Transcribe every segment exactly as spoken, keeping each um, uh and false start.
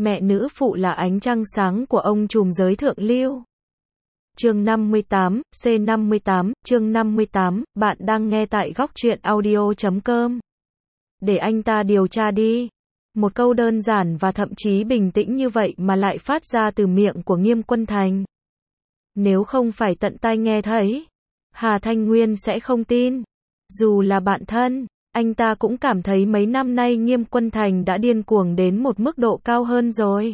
Mẹ nữ phụ là ánh trăng sáng của ông trùm giới thượng lưu. Chương năm mươi tám, C năm mươi tám, chương năm mươi tám, bạn đang nghe tại góc truyện audio chấm com. Để anh ta điều tra đi. Một câu đơn giản và thậm chí bình tĩnh như vậy mà lại phát ra từ miệng của Nghiêm Quân Thành. Nếu không phải tận tai nghe thấy, Hà Thanh Nguyên sẽ không tin. Dù là bạn thân, anh ta cũng cảm thấy mấy năm nay Nghiêm Quân Thành đã điên cuồng đến một mức độ cao hơn rồi.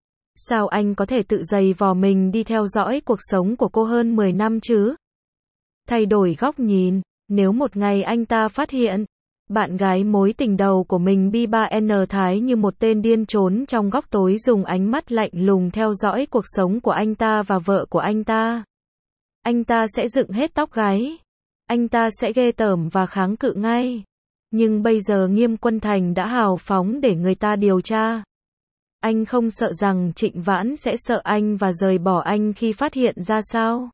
Sao anh có thể tự giày vò mình đi theo dõi cuộc sống của cô hơn mười năm chứ? Thay đổi góc nhìn, nếu một ngày anh ta phát hiện, bạn gái mối tình đầu của mình Bi ba N Thái như một tên điên trốn trong góc tối dùng ánh mắt lạnh lùng theo dõi cuộc sống của anh ta và vợ của anh ta. Anh ta sẽ dựng hết tóc gáy. Anh ta sẽ ghê tởm và kháng cự ngay. Nhưng bây giờ Nghiêm Quân Thành đã hào phóng để người ta điều tra. Anh không sợ rằng Trịnh Vãn sẽ sợ anh và rời bỏ anh khi phát hiện ra sao?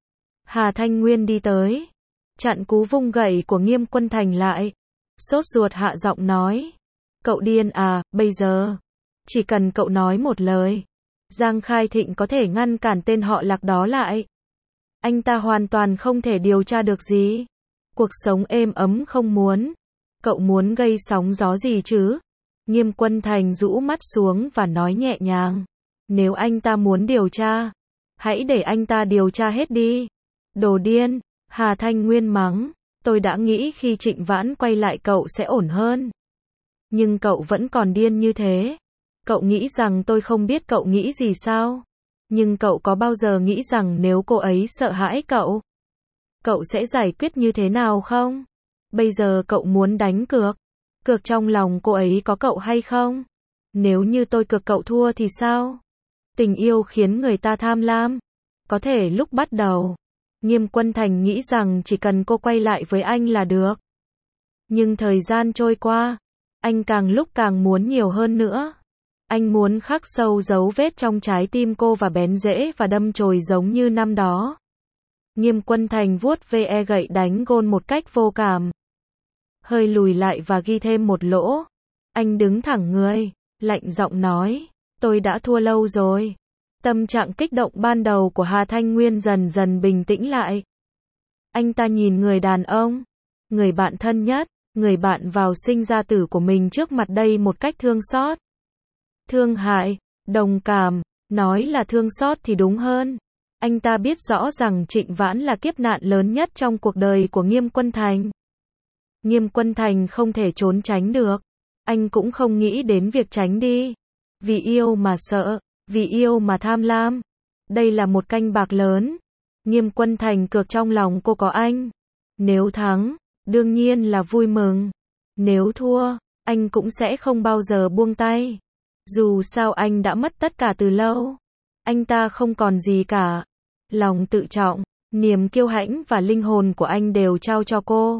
Hà Thanh Nguyên đi tới, chặn cú vung gậy của Nghiêm Quân Thành lại. Sốt ruột hạ giọng nói. Cậu điên à, bây giờ. Chỉ cần cậu nói một lời. Giang Khai Thịnh có thể ngăn cản tên họ Lạc đó lại. Anh ta hoàn toàn không thể điều tra được gì. Cuộc sống êm ấm không muốn. Cậu muốn gây sóng gió gì chứ? Nghiêm Quân Thành rũ mắt xuống và nói nhẹ nhàng. Nếu anh ta muốn điều tra, hãy để anh ta điều tra hết đi. Đồ điên, Hà Thanh Nguyên mắng. Tôi đã nghĩ khi Trịnh Vãn quay lại cậu sẽ ổn hơn. Nhưng cậu vẫn còn điên như thế. Cậu nghĩ rằng tôi không biết cậu nghĩ gì sao? Nhưng cậu có bao giờ nghĩ rằng nếu cô ấy sợ hãi cậu, cậu sẽ giải quyết như thế nào không? Bây giờ cậu muốn đánh cược. Cược trong lòng cô ấy có cậu hay không? Nếu như tôi cược cậu thua thì sao? Tình yêu khiến người ta tham lam. Có thể lúc bắt đầu, Nghiêm Quân Thành nghĩ rằng chỉ cần cô quay lại với anh là được. Nhưng thời gian trôi qua, anh càng lúc càng muốn nhiều hơn nữa. Anh muốn khắc sâu dấu vết trong trái tim cô và bén rễ và đâm chồi giống như năm đó. Nghiêm Quân Thành vuốt ve gậy đánh gôn một cách vô cảm. Hơi lùi lại và ghi thêm một lỗ. Anh đứng thẳng người, lạnh giọng nói, tôi đã thua lâu rồi. Tâm trạng kích động ban đầu của Hà Thanh Nguyên dần dần bình tĩnh lại. Anh ta nhìn người đàn ông, người bạn thân nhất, người bạn vào sinh ra tử của mình trước mặt đây một cách thương xót. Thương hại, đồng cảm, nói là thương xót thì đúng hơn. Anh ta biết rõ rằng Trịnh Vãn là kiếp nạn lớn nhất trong cuộc đời của Nghiêm Quân Thành. Nghiêm Quân Thành không thể trốn tránh được. Anh cũng không nghĩ đến việc tránh đi. Vì yêu mà sợ, vì yêu mà tham lam. Đây là một canh bạc lớn. Nghiêm Quân Thành cược trong lòng cô có anh. Nếu thắng, đương nhiên là vui mừng. Nếu thua, anh cũng sẽ không bao giờ buông tay. Dù sao anh đã mất tất cả từ lâu. Anh ta không còn gì cả. Lòng tự trọng, niềm kiêu hãnh và linh hồn của anh đều trao cho cô.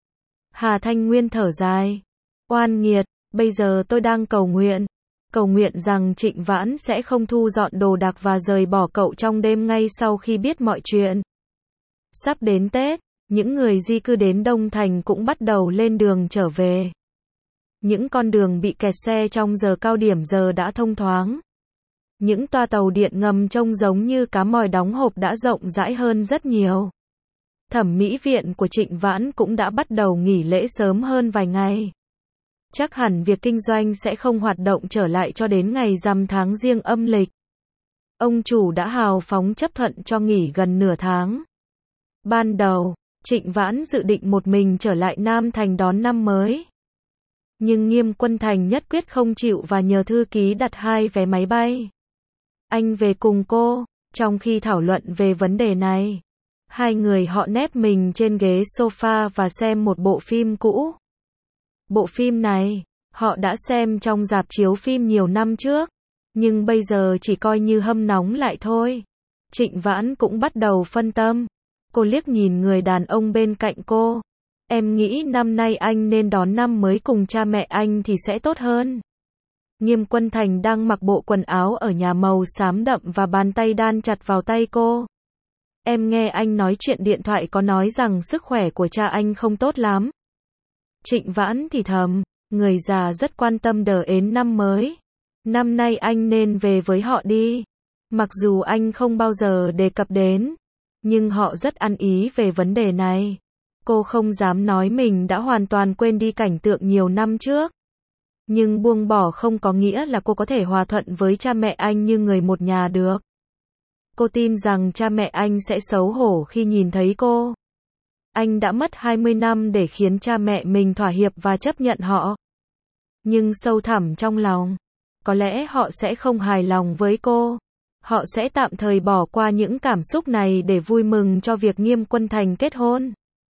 Hà Thanh Nguyên thở dài. Oan nghiệt, bây giờ tôi đang cầu nguyện. Cầu nguyện rằng Trịnh Vãn sẽ không thu dọn đồ đạc và rời bỏ cậu trong đêm ngay sau khi biết mọi chuyện. Sắp đến Tết, những người di cư đến Đông Thành cũng bắt đầu lên đường trở về. Những con đường bị kẹt xe trong giờ cao điểm giờ đã thông thoáng. Những toa tàu điện ngầm trông giống như cá mòi đóng hộp đã rộng rãi hơn rất nhiều. Thẩm mỹ viện của Trịnh Vãn cũng đã bắt đầu nghỉ lễ sớm hơn vài ngày. Chắc hẳn việc kinh doanh sẽ không hoạt động trở lại cho đến ngày rằm tháng Giêng âm lịch. Ông chủ đã hào phóng chấp thuận cho nghỉ gần nửa tháng. Ban đầu, Trịnh Vãn dự định một mình trở lại Nam Thành đón năm mới. Nhưng Nghiêm Quân Thành nhất quyết không chịu và nhờ thư ký đặt hai vé máy bay. Anh về cùng cô. Trong khi thảo luận về vấn đề này, hai người họ nép mình trên ghế sofa và xem một bộ phim cũ. Bộ phim này, họ đã xem trong rạp chiếu phim nhiều năm trước, nhưng bây giờ chỉ coi như hâm nóng lại thôi. Trịnh Vãn cũng bắt đầu phân tâm. Cô liếc nhìn người đàn ông bên cạnh cô. Em nghĩ năm nay anh nên đón năm mới cùng cha mẹ anh thì sẽ tốt hơn. Nghiêm Quân Thành đang mặc bộ quần áo ở nhà màu xám đậm và bàn tay đan chặt vào tay cô. Em nghe anh nói chuyện điện thoại có nói rằng sức khỏe của cha anh không tốt lắm. Trịnh Vãn thì thầm, người già rất quan tâm đờ ến năm mới. Năm nay anh nên về với họ đi. Mặc dù anh không bao giờ đề cập đến, nhưng họ rất ăn ý về vấn đề này. Cô không dám nói mình đã hoàn toàn quên đi cảnh tượng nhiều năm trước. Nhưng buông bỏ không có nghĩa là cô có thể hòa thuận với cha mẹ anh như người một nhà được. Cô tin rằng cha mẹ anh sẽ xấu hổ khi nhìn thấy cô. Anh đã mất hai mươi năm để khiến cha mẹ mình thỏa hiệp và chấp nhận họ. Nhưng sâu thẳm trong lòng, có lẽ họ sẽ không hài lòng với cô. Họ sẽ tạm thời bỏ qua những cảm xúc này để vui mừng cho việc Nghiêm Quân Thành kết hôn.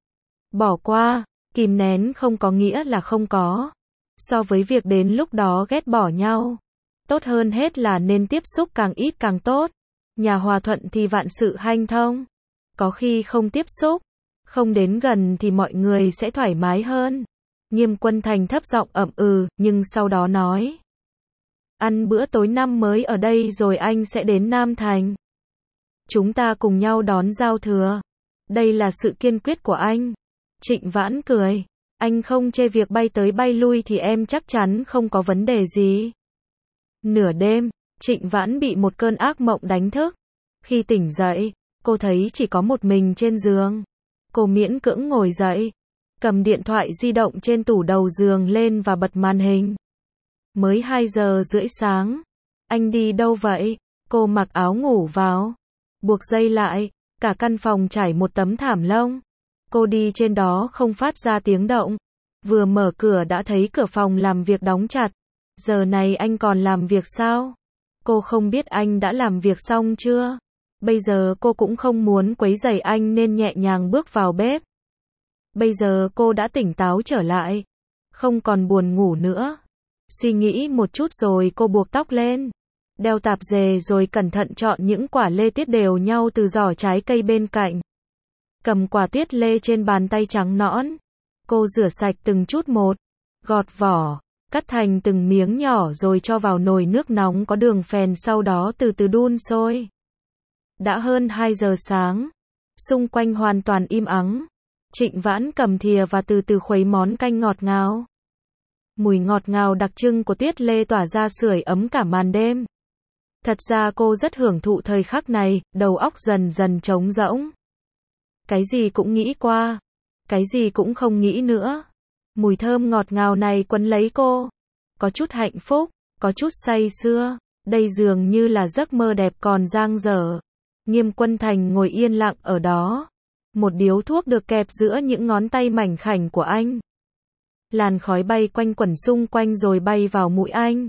Bỏ qua, kìm nén không có nghĩa là không có. So với việc đến lúc đó ghét bỏ nhau, tốt hơn hết là nên tiếp xúc càng ít càng tốt. Nhà hòa thuận thì vạn sự hanh thông. Có khi không tiếp xúc, không đến gần thì mọi người sẽ thoải mái hơn. Nghiêm Quân Thành thấp giọng ậm ừ, nhưng sau đó nói. Ăn bữa tối năm mới ở đây rồi anh sẽ đến Nam Thành. Chúng ta cùng nhau đón giao thừa. Đây là sự kiên quyết của anh. Trịnh Vãn cười. Anh không chê việc bay tới bay lui thì em chắc chắn không có vấn đề gì. Nửa đêm, Trịnh Vãn bị một cơn ác mộng đánh thức. Khi tỉnh dậy, cô thấy chỉ có một mình trên giường. Cô miễn cưỡng ngồi dậy, cầm điện thoại di động trên tủ đầu giường lên và bật màn hình. Mới hai giờ rưỡi sáng. Anh đi đâu vậy? Cô mặc áo ngủ vào, buộc dây lại, cả căn phòng trải một tấm thảm lông. Cô đi trên đó không phát ra tiếng động. Vừa mở cửa đã thấy cửa phòng làm việc đóng chặt. Giờ này anh còn làm việc sao? Cô không biết anh đã làm việc xong chưa. Bây giờ cô cũng không muốn quấy rầy anh nên nhẹ nhàng bước vào bếp. Bây giờ cô đã tỉnh táo trở lại, không còn buồn ngủ nữa. Suy nghĩ một chút rồi cô buộc tóc lên, đeo tạp dề rồi cẩn thận chọn những quả lê tiết đều nhau từ giỏ trái cây bên cạnh. Cầm quả tuyết lê trên bàn tay trắng nõn. Cô rửa sạch từng chút một, gọt vỏ, cắt thành từng miếng nhỏ rồi cho vào nồi nước nóng có đường phèn, sau đó từ từ đun sôi. Đã hơn hai giờ sáng, xung quanh hoàn toàn im ắng. Trịnh Vãn cầm thìa và từ từ khuấy món canh ngọt ngào. Mùi ngọt ngào đặc trưng của tuyết lê tỏa ra sưởi ấm cả màn đêm. Thật ra cô rất hưởng thụ thời khắc này, đầu óc dần dần trống rỗng. Cái gì cũng nghĩ qua, cái gì cũng không nghĩ nữa. Mùi thơm ngọt ngào này quấn lấy cô. Có chút hạnh phúc, có chút say sưa. Đây dường như là giấc mơ đẹp còn dang dở. Nghiêm Quân Thành ngồi yên lặng ở đó. Một điếu thuốc được kẹp giữa những ngón tay mảnh khảnh của anh. Làn khói bay quanh quẩn xung quanh rồi bay vào mũi anh.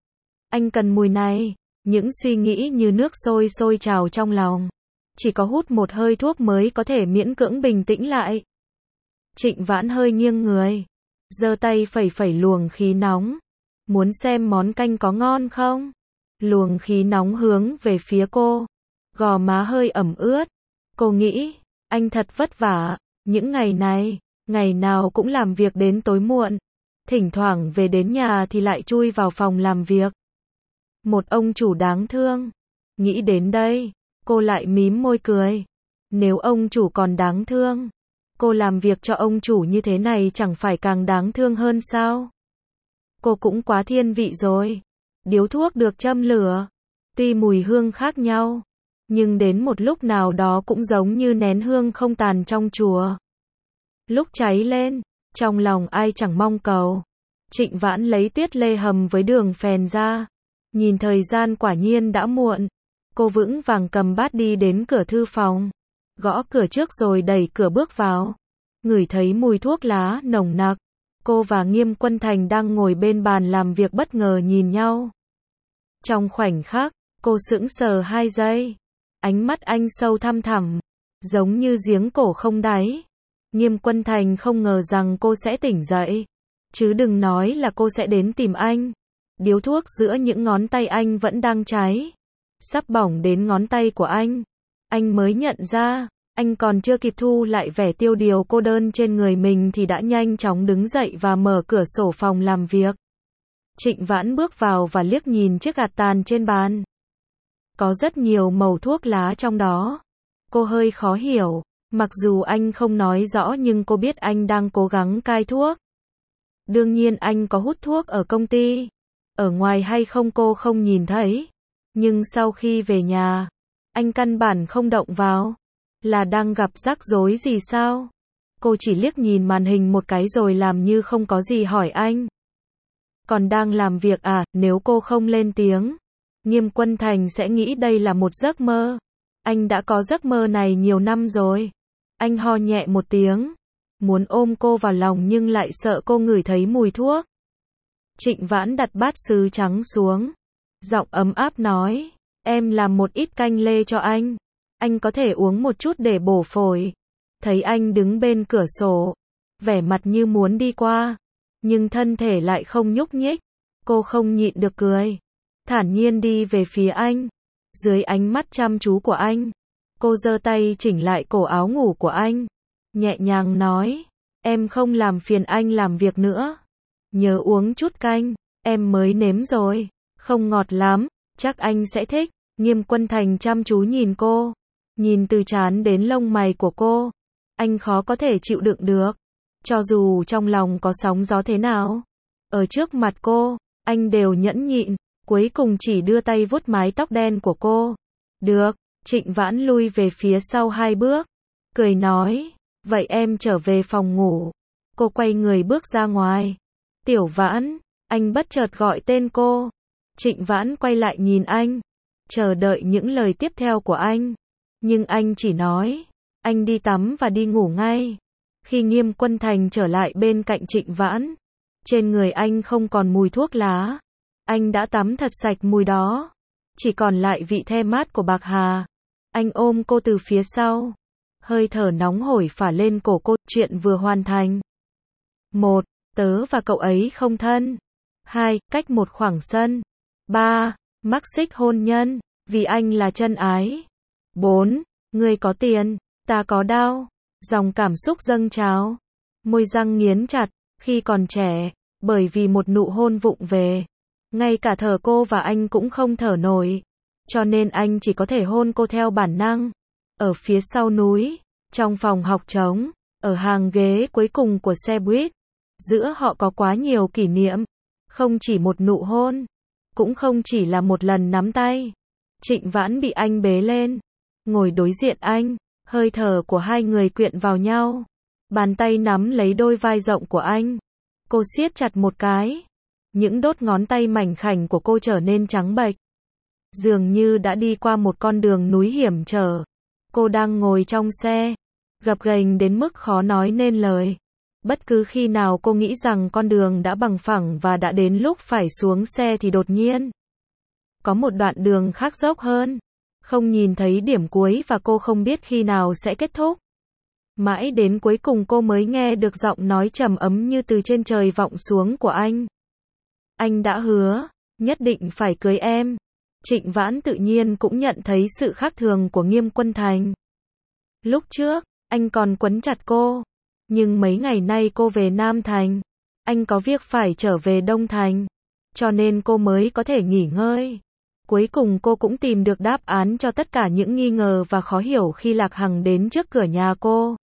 Anh cần mùi này. Những suy nghĩ như nước sôi sôi trào trong lòng. Chỉ có hút một hơi thuốc mới có thể miễn cưỡng bình tĩnh lại. Trịnh Vãn hơi nghiêng người, giơ tay phẩy phẩy luồng khí nóng. Muốn xem món canh có ngon không? Luồng khí nóng hướng về phía cô. Gò má hơi ẩm ướt. Cô nghĩ, anh thật vất vả. Những ngày này, ngày nào cũng làm việc đến tối muộn. Thỉnh thoảng về đến nhà thì lại chui vào phòng làm việc. Một ông chủ đáng thương. Nghĩ đến đây, cô lại mím môi cười. Nếu ông chủ còn đáng thương, cô làm việc cho ông chủ như thế này chẳng phải càng đáng thương hơn sao? Cô cũng quá thiên vị rồi. Điếu thuốc được châm lửa, tuy mùi hương khác nhau, nhưng đến một lúc nào đó cũng giống như nén hương không tàn trong chùa. Lúc cháy lên, trong lòng ai chẳng mong cầu. Trịnh Vãn lấy tuyết lê hầm với đường phèn ra. Nhìn thời gian quả nhiên đã muộn. Cô vững vàng cầm bát đi đến cửa thư phòng. Gõ cửa trước rồi đẩy cửa bước vào. Ngửi thấy mùi thuốc lá nồng nặc. Cô và Nghiêm Quân Thành đang ngồi bên bàn làm việc bất ngờ nhìn nhau. Trong khoảnh khắc, cô sững sờ hai giây. Ánh mắt anh sâu thăm thẳm, giống như giếng cổ không đáy. Nghiêm Quân Thành không ngờ rằng cô sẽ tỉnh dậy. Chứ đừng nói là cô sẽ đến tìm anh. Điếu thuốc giữa những ngón tay anh vẫn đang cháy. Sắp bỏng đến ngón tay của anh. Anh mới nhận ra, anh còn chưa kịp thu lại vẻ tiêu điều cô đơn trên người mình thì đã nhanh chóng đứng dậy và mở cửa sổ phòng làm việc. Trịnh Vãn bước vào và liếc nhìn chiếc gạt tàn trên bàn. Có rất nhiều màu thuốc lá trong đó. Cô hơi khó hiểu, mặc dù anh không nói rõ nhưng cô biết anh đang cố gắng cai thuốc. Đương nhiên anh có hút thuốc ở công ty. ở ngoài hay không cô không nhìn thấy. Nhưng sau khi về nhà, anh căn bản không động vào. Là đang gặp rắc rối gì sao? Cô chỉ liếc nhìn màn hình một cái rồi làm như không có gì hỏi anh. Còn đang làm việc à, nếu cô không lên tiếng, Nghiêm Quân Thành sẽ nghĩ đây là một giấc mơ. Anh đã có giấc mơ này nhiều năm rồi. Anh ho nhẹ một tiếng, muốn ôm cô vào lòng nhưng lại sợ cô ngửi thấy mùi thuốc. Trịnh Vãn đặt bát sứ trắng xuống, giọng ấm áp nói, em làm một ít canh lê cho anh. Anh có thể uống một chút để bổ phổi. Thấy anh đứng bên cửa sổ, vẻ mặt như muốn đi qua, nhưng thân thể lại không nhúc nhích. Cô không nhịn được cười, thản nhiên đi về phía anh. Dưới ánh mắt chăm chú của anh, cô giơ tay chỉnh lại cổ áo ngủ của anh, nhẹ nhàng nói, em không làm phiền anh làm việc nữa. Nhớ uống chút canh, em mới nếm rồi, không ngọt lắm, chắc anh sẽ thích. Nghiêm Quân Thành chăm chú nhìn cô, nhìn từ trán đến lông mày của cô, anh khó có thể chịu đựng được. Cho dù trong lòng có sóng gió thế nào, ở trước mặt cô, anh đều nhẫn nhịn, cuối cùng chỉ đưa tay vuốt mái tóc đen của cô. Được, Trịnh Vãn lui về phía sau hai bước, cười nói, vậy em trở về phòng ngủ. Cô quay người bước ra ngoài. Tiểu Vãn, anh bất chợt gọi tên cô. Trịnh Vãn quay lại nhìn anh, chờ đợi những lời tiếp theo của anh. Nhưng anh chỉ nói, anh đi tắm và đi ngủ ngay. Khi Nghiêm Quân Thành trở lại bên cạnh Trịnh Vãn, trên người anh không còn mùi thuốc lá. Anh đã tắm thật sạch mùi đó, chỉ còn lại vị the mát của bạc hà. Anh ôm cô từ phía sau, hơi thở nóng hổi phả lên cổ cô. Chuyện vừa hoàn thành. một. Tớ và cậu ấy không thân. hai. Cách một khoảng sân. ba. Mắc xích hôn nhân, vì anh là chân ái. bốn. Ngươi có tiền, ta có đao. Dòng cảm xúc dâng trào, môi răng nghiến chặt. Khi còn trẻ, bởi vì một nụ hôn vụng về, ngay cả thở cô và anh cũng không thở nổi, cho nên anh chỉ có thể hôn cô theo bản năng. Ở phía sau núi, trong phòng học trống, ở hàng ghế cuối cùng của xe buýt, giữa họ có quá nhiều kỷ niệm. Không chỉ một nụ hôn, cũng không chỉ là một lần nắm tay. Trịnh Vãn bị anh bế lên, ngồi đối diện anh, hơi thở của hai người quyện vào nhau. Bàn tay nắm lấy đôi vai rộng của anh, cô siết chặt một cái. Những đốt ngón tay mảnh khảnh của cô trở nên trắng bệch, dường như đã đi qua một con đường núi hiểm trở. Cô đang ngồi trong xe, gập ghềnh đến mức khó nói nên lời. Bất cứ khi nào cô nghĩ rằng con đường đã bằng phẳng và đã đến lúc phải xuống xe thì đột nhiên có một đoạn đường khác dốc hơn, không nhìn thấy điểm cuối và cô không biết khi nào sẽ kết thúc. Mãi đến cuối cùng cô mới nghe được giọng nói trầm ấm như từ trên trời vọng xuống của anh. Anh đã hứa, nhất định phải cưới em. Trịnh Vãn tự nhiên cũng nhận thấy sự khác thường của Nghiêm Quân Thành. Lúc trước, anh còn quấn chặt cô. Nhưng mấy ngày nay cô về Nam Thành, anh có việc phải trở về Đông Thành, cho nên cô mới có thể nghỉ ngơi. Cuối cùng cô cũng tìm được đáp án cho tất cả những nghi ngờ và khó hiểu khi Lạc Hằng đến trước cửa nhà cô.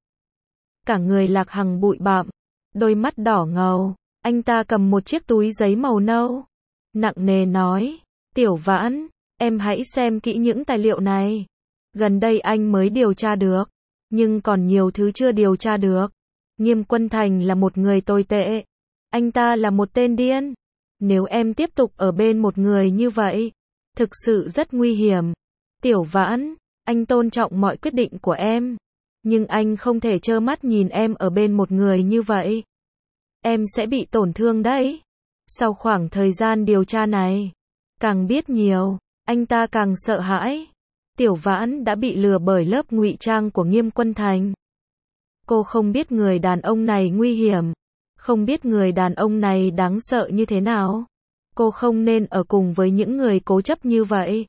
Cả người Lạc Hằng bụi bặm, đôi mắt đỏ ngầu, anh ta cầm một chiếc túi giấy màu nâu, nặng nề nói, Tiểu Vãn, em hãy xem kỹ những tài liệu này. Gần đây anh mới điều tra được, nhưng còn nhiều thứ chưa điều tra được. Nghiêm Quân Thành là một người tồi tệ. Anh ta là một tên điên. Nếu em tiếp tục ở bên một người như vậy, thực sự rất nguy hiểm. Tiểu Vãn, anh tôn trọng mọi quyết định của em, nhưng anh không thể trơ mắt nhìn em ở bên một người như vậy. Em sẽ bị tổn thương đấy. Sau khoảng thời gian điều tra này, càng biết nhiều, anh ta càng sợ hãi. Tiểu Vãn đã bị lừa bởi lớp ngụy trang của Nghiêm Quân Thành. Cô không biết người đàn ông này nguy hiểm, không biết người đàn ông này đáng sợ như thế nào. Cô không nên ở cùng với những người cố chấp như vậy.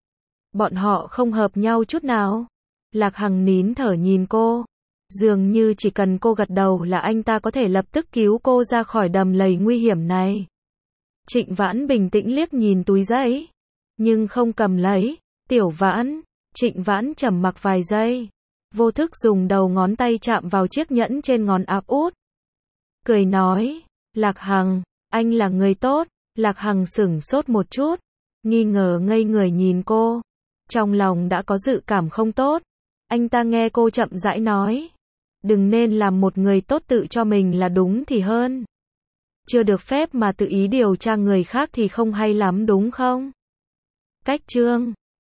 Bọn họ không hợp nhau chút nào. Lạc Hằng nín thở nhìn cô, dường như chỉ cần cô gật đầu là anh ta có thể lập tức cứu cô ra khỏi đầm lầy nguy hiểm này. Trịnh Vãn bình tĩnh liếc nhìn túi giấy, nhưng không cầm lấy. Tiểu Vãn, Trịnh Vãn trầm mặc vài giây, vô thức dùng đầu ngón tay chạm vào chiếc nhẫn trên ngón áp út. Cười nói, Lạc Hằng, anh là người tốt, Lạc Hằng sửng sốt một chút, nghi ngờ ngây người nhìn cô. Trong lòng đã có dự cảm không tốt. Anh ta nghe cô chậm rãi nói. Đừng nên làm một người tốt tự cho mình là đúng thì hơn. Chưa được phép mà tự ý điều tra người khác thì không hay lắm đúng không? Cách chương